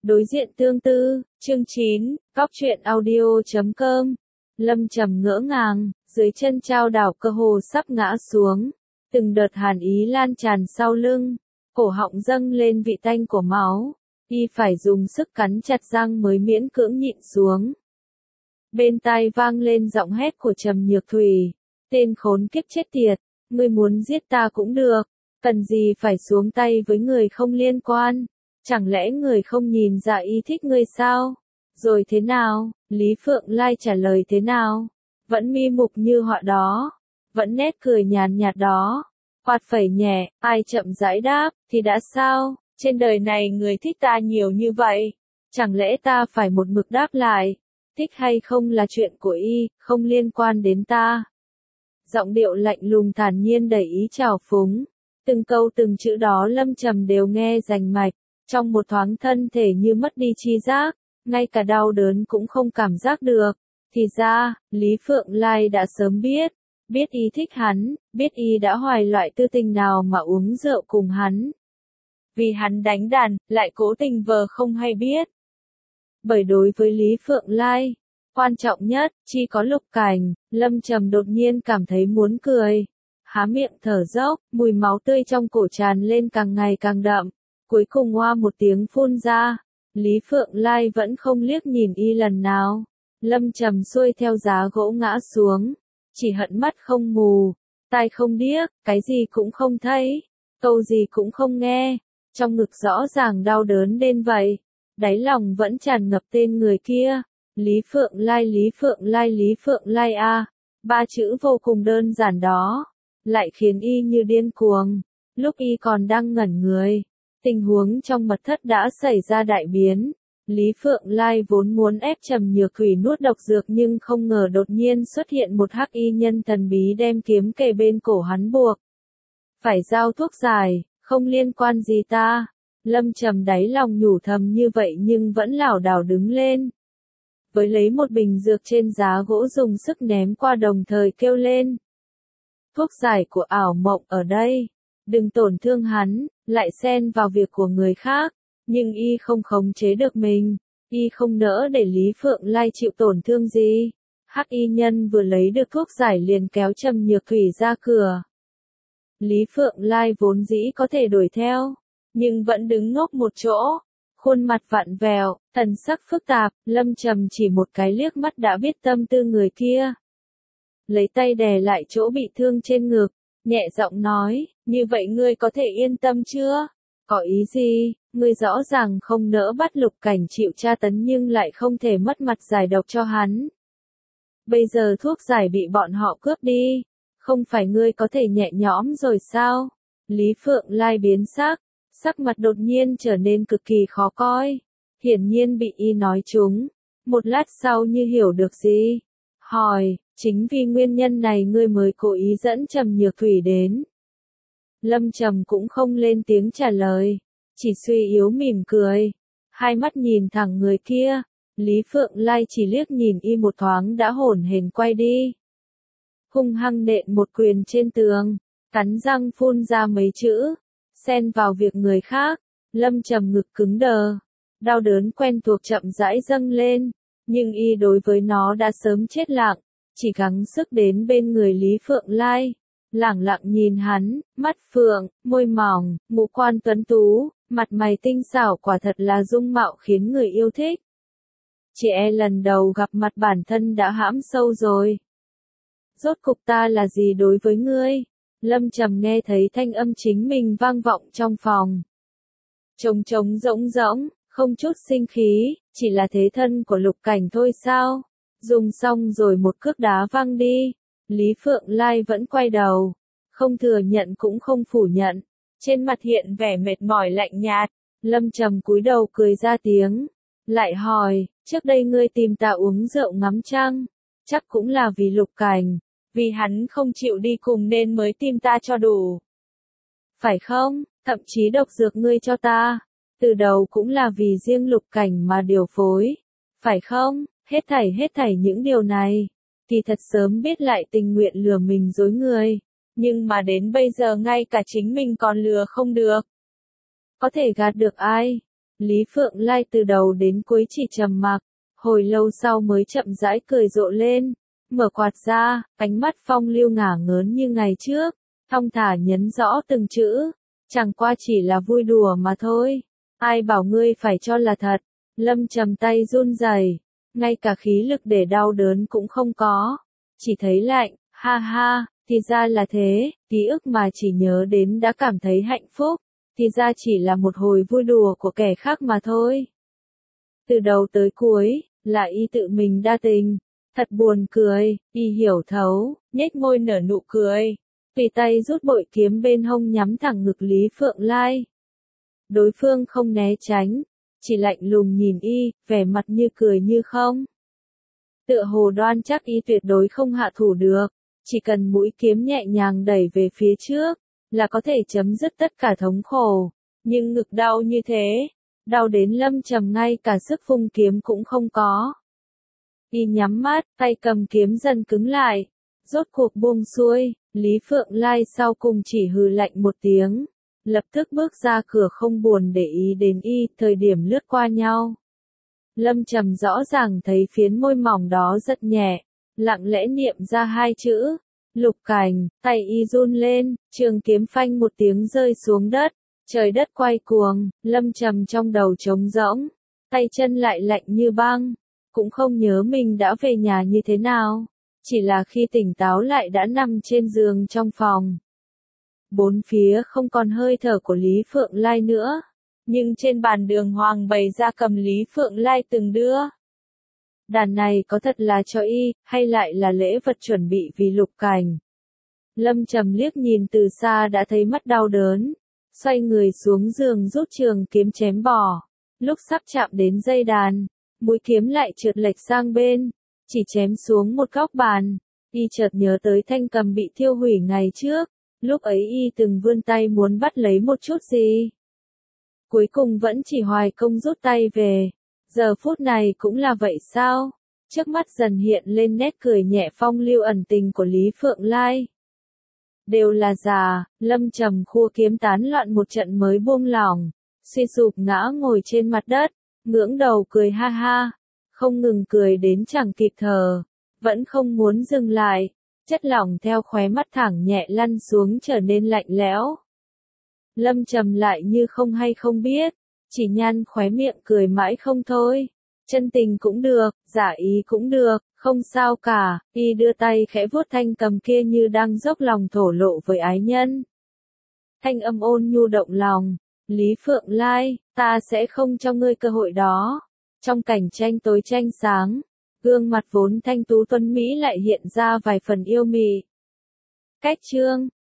Đối diện tương tư, chương 9, góc truyện audio.com. Lâm Trầm ngỡ ngàng, dưới chân chao đảo cơ hồ sắp ngã xuống. Từng đợt hàn ý lan tràn sau lưng, cổ họng dâng lên vị tanh của máu. Y phải dùng sức cắn chặt răng mới miễn cưỡng nhịn xuống. Bên tai vang lên giọng hét của Trầm Nhược Thủy. Tên khốn kiếp chết tiệt, ngươi muốn giết ta cũng được, cần gì phải xuống tay với người không liên quan. Chẳng lẽ người không nhìn ra y thích ngươi sao? Rồi thế nào? Lý Phượng Lai trả lời thế nào? Vẫn mi mục như họa đó, vẫn nét cười nhàn nhạt đó. Quạt phẩy nhẹ, ai chậm rãi đáp, thì đã sao? Trên đời này người thích ta nhiều như vậy, chẳng lẽ ta phải một mực đáp lại? Thích hay không là chuyện của y, không liên quan đến ta. Giọng điệu lạnh lùng thản nhiên đầy ý trào phúng. Từng câu từng chữ đó Lâm Trầm đều nghe rành mạch. Trong một thoáng thân thể như mất đi chi giác, ngay cả đau đớn cũng không cảm giác được. Thì ra, Lý Phượng Lai đã sớm biết y thích hắn, biết y đã hoài loại tư tình nào mà uống rượu cùng hắn. Vì hắn đánh đàn, lại cố tình vờ không hay biết. Bởi đối với Lý Phượng Lai, quan trọng nhất, chỉ có Lục Cảnh. Lâm Trầm đột nhiên cảm thấy muốn cười. Há miệng thở dốc, mùi máu tươi trong cổ tràn lên càng ngày càng đậm. Cuối cùng hoa một tiếng phun ra, Lý Phượng Lai vẫn không liếc nhìn y lần nào. Lâm Trầm xuôi theo giá gỗ ngã xuống, chỉ hận mắt không mù, tai không điếc, cái gì cũng không thấy, câu gì cũng không nghe, trong ngực rõ ràng đau đớn đến vậy, đáy lòng vẫn tràn ngập tên người kia, Lý Phượng Lai, Lý Phượng Lai, Lý Phượng Lai a. Ba chữ vô cùng đơn giản đó, lại khiến y như điên cuồng. Lúc y còn đang ngẩn người, tình huống trong mật thất đã xảy ra đại biến. Lý Phượng Lai vốn muốn ép Trầm Nhược Thủy nuốt độc dược nhưng không ngờ đột nhiên xuất hiện một hắc y nhân thần bí đem kiếm kề bên cổ hắn buộc. Phải giao thuốc giải, không liên quan gì ta. Lâm Trầm đáy lòng nhủ thầm như vậy nhưng vẫn lảo đảo đứng lên. Với lấy một bình dược trên giá gỗ dùng sức ném qua đồng thời kêu lên. Thuốc giải của ảo mộng ở đây. Đừng tổn thương hắn, lại xen vào việc của người khác. Nhưng y không khống chế được mình, y không nỡ để Lý Phượng Lai chịu tổn thương gì. Hắc y nhân vừa lấy được thuốc giải liền kéo Trầm Nhược Thủy ra cửa. Lý Phượng Lai vốn dĩ có thể đuổi theo, nhưng vẫn đứng ngốc một chỗ, khuôn mặt vặn vẹo, thần sắc phức tạp. Lâm Trầm chỉ một cái liếc mắt đã biết tâm tư người kia. Lấy tay đè lại chỗ bị thương trên ngực, nhẹ giọng nói, như vậy ngươi có thể yên tâm chưa? Có ý gì? Ngươi rõ ràng không nỡ bắt Lục Cảnh chịu tra tấn nhưng lại không thể mất mặt giải độc cho hắn. Bây giờ thuốc giải bị bọn họ cướp đi, không phải ngươi có thể nhẹ nhõm rồi sao? Lý Phượng Lai biến sắc mặt đột nhiên trở nên cực kỳ khó coi. Hiển nhiên bị y nói trúng. Một lát sau như hiểu được gì. Hỏi, chính vì nguyên nhân này ngươi mới cố ý dẫn Trầm Nhược Thủy đến. Lâm Trầm cũng không lên tiếng trả lời, chỉ suy yếu mỉm cười, hai mắt nhìn thẳng người kia. Lý Phượng Lai chỉ liếc nhìn y một thoáng đã hổn hển quay đi. Hung hăng nện một quyền trên tường, cắn răng phun ra mấy chữ, xen vào việc người khác. Lâm Trầm ngực cứng đờ, đau đớn quen thuộc chậm rãi dâng lên, nhưng y đối với nó đã sớm chết lặng, chỉ gắng sức đến bên người Lý Phượng Lai. Lẳng lặng nhìn hắn, mắt phượng, môi mỏng, ngũ quan tuấn tú, mặt mày tinh xảo quả thật là dung mạo khiến người yêu thích. Chị lần đầu gặp mặt bản thân đã hãm sâu rồi. Rốt cục ta là gì đối với ngươi? Lâm Trầm nghe thấy thanh âm chính mình vang vọng trong phòng. Trống rỗng, không chút sinh khí, chỉ là thế thân của Lục Cảnh thôi sao? Dùng xong rồi một cước đá văng đi. Lý Phượng Lai vẫn quay đầu, không thừa nhận cũng không phủ nhận, trên mặt hiện vẻ mệt mỏi lạnh nhạt. Lâm Trầm cúi đầu cười ra tiếng, lại hỏi, trước đây ngươi tìm ta uống rượu ngắm trăng, chắc cũng là vì Lục Cảnh, vì hắn không chịu đi cùng nên mới tìm ta cho đủ. Phải không? Thậm chí độc dược ngươi cho ta, từ đầu cũng là vì riêng Lục Cảnh mà điều phối, phải không? Hết thảy những điều này. Thì thật sớm biết lại tình nguyện lừa mình dối người, nhưng mà đến bây giờ ngay cả chính mình còn lừa không được. Có thể gạt được ai? Lý Phượng Lai từ đầu đến cuối chỉ trầm mặc, hồi lâu sau mới chậm rãi cười rộ lên, mở quạt ra, ánh mắt phong lưu ngả ngớn như ngày trước, thong thả nhấn rõ từng chữ, chẳng qua chỉ là vui đùa mà thôi, ai bảo ngươi phải cho là thật. Lâm Trầm tay run rẩy, ngay cả khí lực để đau đớn cũng không có, chỉ thấy lạnh, ha ha, thì ra là thế, ký ức mà chỉ nhớ đến đã cảm thấy hạnh phúc, thì ra chỉ là một hồi vui đùa của kẻ khác mà thôi. Từ đầu tới cuối, là y tự mình đa tình, thật buồn cười, y hiểu thấu, nhếch môi nở nụ cười, tùy tay rút bội kiếm bên hông nhắm thẳng ngực Lý Phượng Lai. Đối phương không né tránh, chỉ lạnh lùng nhìn y, vẻ mặt như cười như không. Tựa hồ đoan chắc y tuyệt đối không hạ thủ được, chỉ cần mũi kiếm nhẹ nhàng đẩy về phía trước, là có thể chấm dứt tất cả thống khổ. Nhưng ngực đau như thế, đau đến Lâm Trầm ngay cả sức vung kiếm cũng không có. Y nhắm mắt, tay cầm kiếm dần cứng lại, rốt cuộc buông xuôi, Lý Phượng Lai sau cùng chỉ hừ lạnh một tiếng, lập tức bước ra cửa không buồn để ý đến y, thời điểm lướt qua nhau. Lâm Trầm rõ ràng thấy phiến môi mỏng đó rất nhẹ, lặng lẽ niệm ra hai chữ, Lục Cảnh, tay y run lên, trường kiếm phanh một tiếng rơi xuống đất, trời đất quay cuồng, Lâm Trầm trong đầu trống rỗng, tay chân lại lạnh như băng, cũng không nhớ mình đã về nhà như thế nào, chỉ là khi tỉnh táo lại đã nằm trên giường trong phòng. Bốn phía không còn hơi thở của Lý Phượng Lai nữa, nhưng trên bàn đường hoàng bày ra cầm Lý Phượng Lai từng đưa. Đàn này có thật là cho y, hay lại là lễ vật chuẩn bị vì Lục Cảnh? Lâm Trầm liếc nhìn từ xa đã thấy mắt đau đớn, xoay người xuống giường rút trường kiếm chém bỏ. Lúc sắp chạm đến dây đàn, mũi kiếm lại trượt lệch sang bên, chỉ chém xuống một góc bàn. Y chợt nhớ tới thanh cầm bị thiêu hủy ngày trước, lúc ấy y từng vươn tay muốn bắt lấy một chút gì. Cuối cùng vẫn chỉ hoài công rút tay về. Giờ phút này cũng là vậy sao? Trước mắt dần hiện lên nét cười nhẹ phong lưu ẩn tình của Lý Phượng Lai. Đều là già, Lâm Trầm khua kiếm tán loạn một trận mới buông lỏng, suy sụp ngã ngồi trên mặt đất, ngưỡng đầu cười ha ha, không ngừng cười đến chẳng kịp thở, vẫn không muốn dừng lại, chất lỏng theo khóe mắt thẳng nhẹ lăn xuống trở nên lạnh lẽo. Lâm Trầm lại như không hay không biết, chỉ nhăn khóe miệng cười mãi không thôi. Chân tình cũng được, giả ý cũng được, không sao cả, y đưa tay khẽ vuốt thanh cầm kia như đang dốc lòng thổ lộ với ái nhân. Thanh âm ôn nhu động lòng, Lý Phượng Lai, ta sẽ không cho ngươi cơ hội đó. Trong cảnh tranh tối tranh sáng, gương mặt vốn thanh tú tuấn mỹ lại hiện ra vài phần yêu mị. Cách chương